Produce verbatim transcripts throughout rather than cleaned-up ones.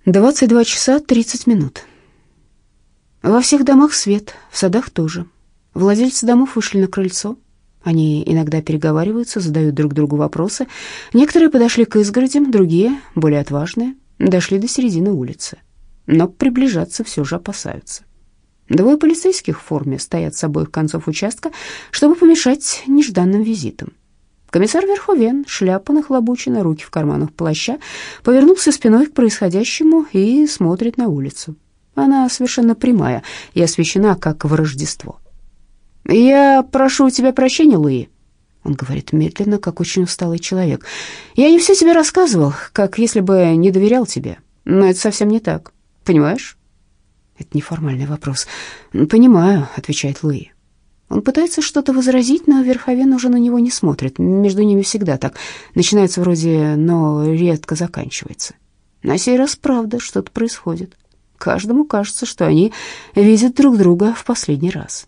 двадцать два часа тридцать минут. Во всех домах свет, в садах тоже. Владельцы домов вышли на крыльцо. Они иногда переговариваются, задают друг другу вопросы. Некоторые подошли к изгородям, другие, более отважные, дошли до середины улицы. Но приближаться все же опасаются. Двое полицейских в форме стоят с обоих концов участка, чтобы помешать нежданным визитам. Комиссар Верховен, шляпа нахлобучена, руки в карманах плаща, повернулся спиной к происходящему и смотрит на улицу. Она совершенно прямая и освещена, как в Рождество. «Я прошу у тебя прощения, Луи», — он говорит медленно, как очень усталый человек. «Я не все тебе рассказывал, как если бы не доверял тебе, но это совсем не так. Понимаешь?» Это неформальный вопрос. «Понимаю», — отвечает Луи. Он пытается что-то возразить, но Верховен уже на него не смотрит. Между ними всегда так. Начинается вроде, но редко заканчивается. На сей раз, правда, что-то происходит. Каждому кажется, что они видят друг друга в последний раз.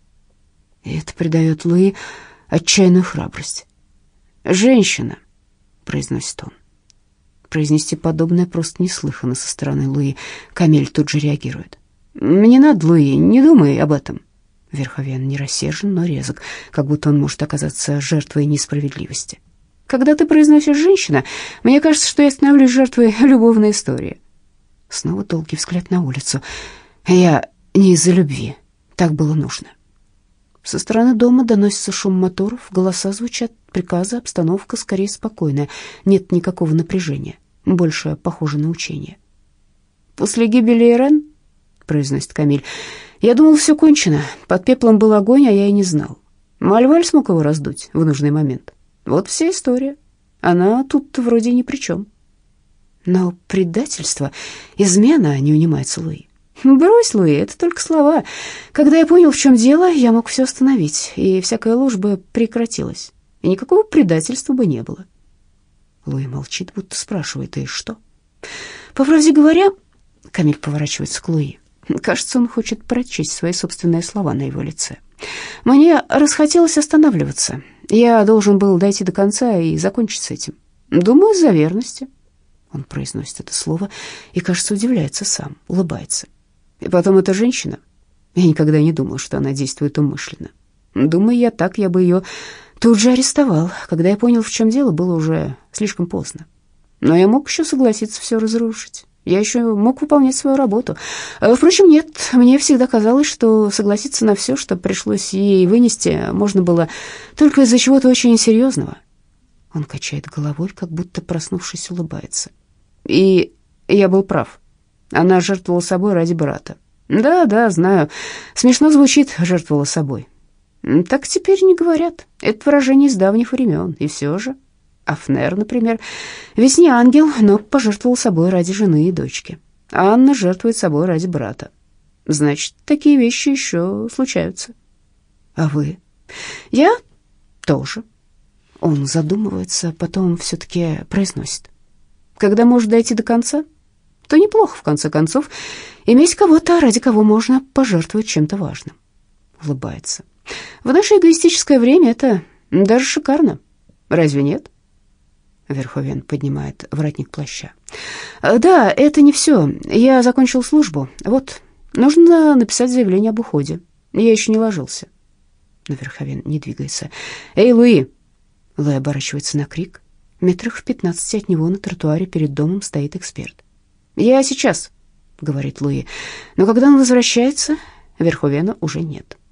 И это придает Луи отчаянную храбрость. «Женщина», — произносит он. Произнести подобное просто неслыханно со стороны Луи. Камиль тут же реагирует. «Не надо, Луи, не думай об этом». Верховен не рассержен, но резок, как будто он может оказаться жертвой несправедливости. «Когда ты произносишь «женщина», мне кажется, что я становлюсь жертвой любовной истории». Снова долгий взгляд на улицу. «Я не из-за любви. Так было нужно». Со стороны дома доносится шум моторов, голоса звучат, приказы, обстановка скорее спокойная. Нет никакого напряжения, больше похоже на учение. «После гибели Ирен», — произносит Камиль, — «я думал, все кончено. Под пеплом был огонь, а я и не знал. Мальваль смог его раздуть в нужный момент. Вот вся история. Она тут вроде ни при чем». «Но предательство, измена», — не унимается Луи. «Брось, Луи, это только слова. Когда я понял, в чем дело, я мог все остановить, и всякая ложь бы прекратилась, и никакого предательства бы не было». Луи молчит, будто спрашивает: «И что?» «По правде говоря», — Камиль поворачивается к Луи, кажется, он хочет прочесть свои собственные слова на его лице. «Мне расхотелось останавливаться. Я должен был дойти до конца и закончить с этим. Думаю, из-за верности». Он произносит это слово и, кажется, удивляется сам, улыбается. «И потом эта женщина. Я никогда не думал, что она действует умышленно. Думаю, я так, я бы ее тут же арестовал. Когда я понял, в чем дело, было уже слишком поздно. Но я мог еще согласиться все разрушить. Я еще мог выполнять свою работу. Впрочем, нет, мне всегда казалось, что согласиться на все, что пришлось ей вынести, можно было только из-за чего-то очень серьезного». Он качает головой, как будто, проснувшись, улыбается. «И я был прав. Она жертвовала собой ради брата. Да, да, знаю. Смешно звучит, жертвовала собой. Так теперь не говорят. Это выражение из давних времен. И все же. Афнер, например, ведь не ангел, но пожертвовал собой ради жены и дочки. А Анна жертвует собой ради брата. Значит, такие вещи еще случаются». «А вы?» «Я тоже». Он задумывается, потом все-таки произносит: «Когда можешь дойти до конца, то неплохо, в конце концов, иметь кого-то, ради кого можно пожертвовать чем-то важным». Улыбается. «В наше эгоистическое время это даже шикарно. Разве нет?» Верховен поднимает воротник плаща. «Да, это не все. Я закончил службу. Вот, нужно написать заявление об уходе. Я еще не ложился». Но Верховен не двигается. «Эй, Луи!» Луи оборачивается на крик. Метрах в пятнадцати от него на тротуаре перед домом стоит эксперт. «Я сейчас», — говорит Луи. Но когда он возвращается, Верховена уже нет.